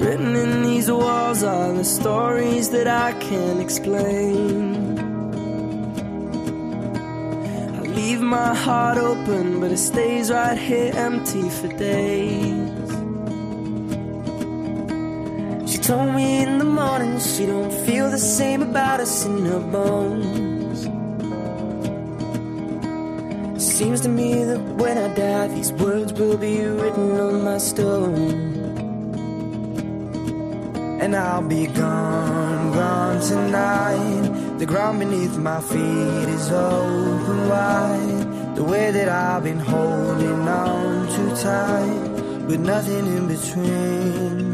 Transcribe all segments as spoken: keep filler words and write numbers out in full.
Written in these walls are the stories that I can't explain. I leave my heart open, but it stays right here empty for days. She told me in the morning she don't feel the same about us in her bones. Seems to me that when I die, these words will be written on my stone. And I'll be gone, gone tonight. The ground beneath my feet is open wide. The way that I've been holding on too tight, with nothing in between.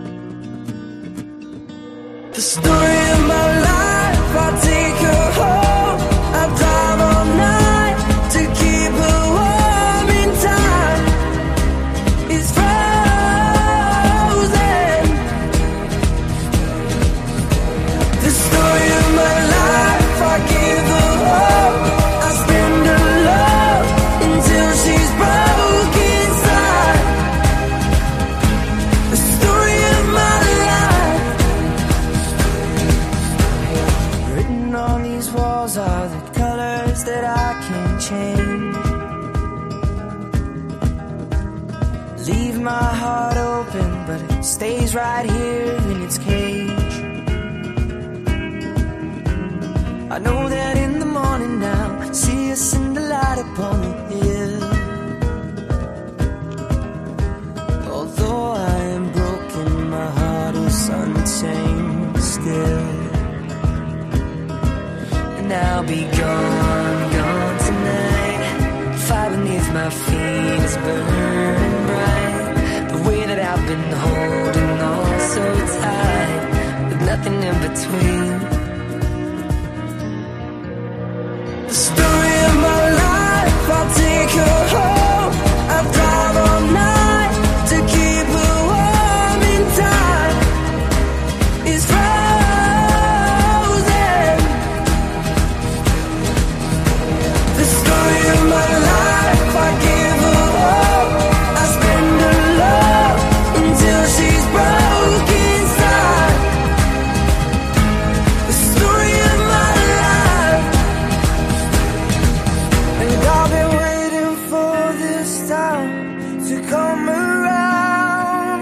The story of my life, I'll take her home. I'll drive all night to keep her warm in time. It's frozen. The story of my life, I give her hope. I spend her love until she's broke inside. The story of my life. Written on these walls are the colors that I can't change. Leave my heart open, but it stays right here in its cage. I know that in the morning now, see us in the light upon the hill. Although I am broken, my heart is untamed still. And I'll be gone, gone tonight. Fire beneath my feet is burning bright. The way that I've been holding on so tight, with nothing in between. The story of my life, I'll take her home. I'll drive all night to keep her warm in time. It's frozen. The story of my life, I give her hope. I spend her love until she's broke inside. The story of my life. And I've been waiting for this time to come around.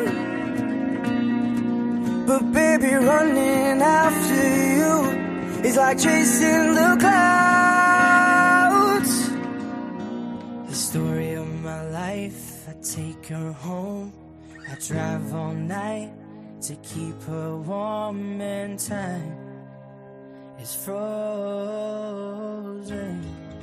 But baby, running after you is like chasing the clouds. The story of my life, I take her home. I drive all night to keep her warm, and time is frozen.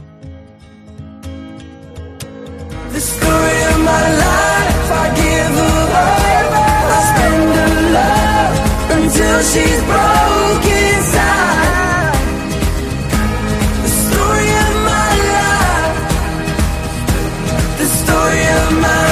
The story of my life, I give her hope. I spend her love until she's broke inside. The story of my life, the story of my